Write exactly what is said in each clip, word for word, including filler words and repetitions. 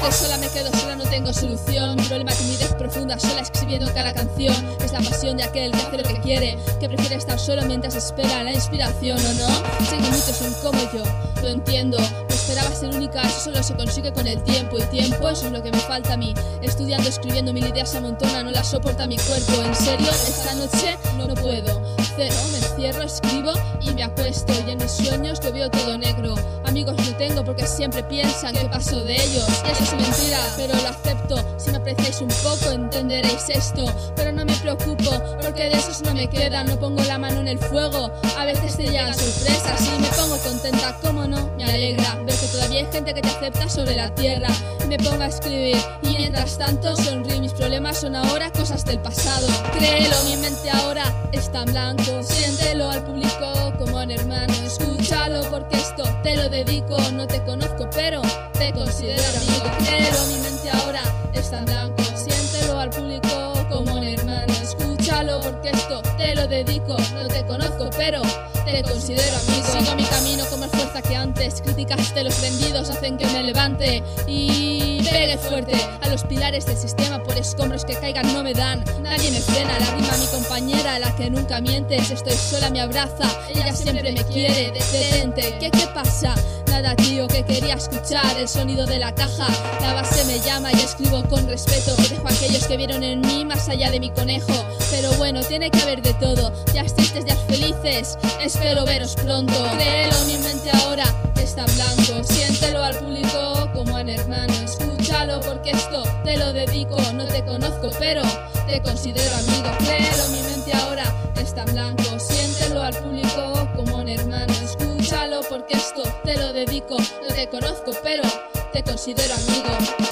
que sola me quedo sola, no tengo solución. Mi problema, timidez profunda, sola escribiendo cada canción. Es la pasión de aquel que hace lo que quiere, que prefiere estar solo mientras espera la inspiración, ¿o no? Sé que muchos son como yo, lo entiendo. No esperaba ser única, eso solo se consigue con el tiempo. Y tiempo, eso es lo que me falta a mí. Estudiando, escribiendo, mil ideas se amontonan, no las soporta mi cuerpo. En serio, esta noche no puedo. Cero, me encierro, escribo y me acuesto. Y en mis sueños lo veo todo negro. Amigos no tengo porque siempre piensan que paso de ellos. Y eso es mentira, pero lo acepto. Si me apreciáis un poco entenderéis esto. Pero no me preocupo porque de esos no me quedan. No pongo la mano en el fuego, a veces te llegan sorpresas y me pongo contenta, cómo no, me alegra ver que todavía hay gente que te acepta sobre la tierra. Y me pongo a escribir y mientras tanto sonrío. Mis problemas son ahora cosas del pasado. Créelo, mi mente ahora está en blanco. Siéntelo al público como un hermano. Escúchalo porque esto te lo dedico. No te conozco pero te considero amigo. Créelo, mi mente ahora está en blanco. Siéntelo al público como un hermano. Escúchalo porque esto te lo dedico. No te conozco pero te considero amigo. Sigo mi camino con más fuerza que antes. Críticas de los vendidos hacen que me levante y pegue fuerte a los pilares del sistema. Por escombros que caigan no me dan, nadie me frena. La rima mi compañera, la que nunca mientes. Estoy sola, me abraza, ella siempre me quiere. Detente, ¿qué, qué pasa? Nada tío, que quería escuchar el sonido de la caja. La base me llama y escribo con respeto. Dejo a aquellos que vieron en mí más allá de mi conejo. Pero bueno, tiene que haber de todo. Días tristes, días felices, espero veros pronto. Créelo, mi mente ahora está en blanco. Siéntelo al público como un hermano. Escúchalo porque esto te lo dedico. No te conozco pero te considero amigo. Créelo, mi mente ahora está en blanco. Siéntelo al público como un hermano. Escúchalo porque esto te lo dedico. No te conozco pero te considero amigo.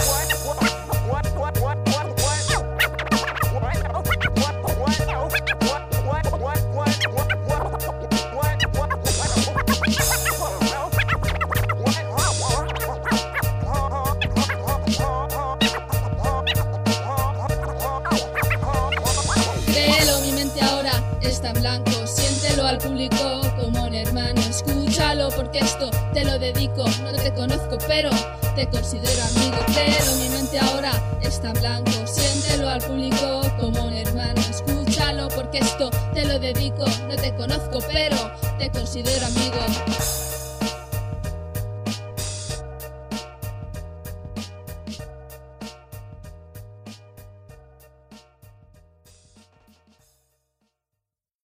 Está en blanco, siéntelo al público como un hermano. Escúchalo porque esto te lo dedico. No te conozco pero te considero amigo. Créelo, mi mente ahora está en blanco. Siéntelo al público como un hermano. Escúchalo porque esto te lo dedico. No te conozco pero te considero amigo.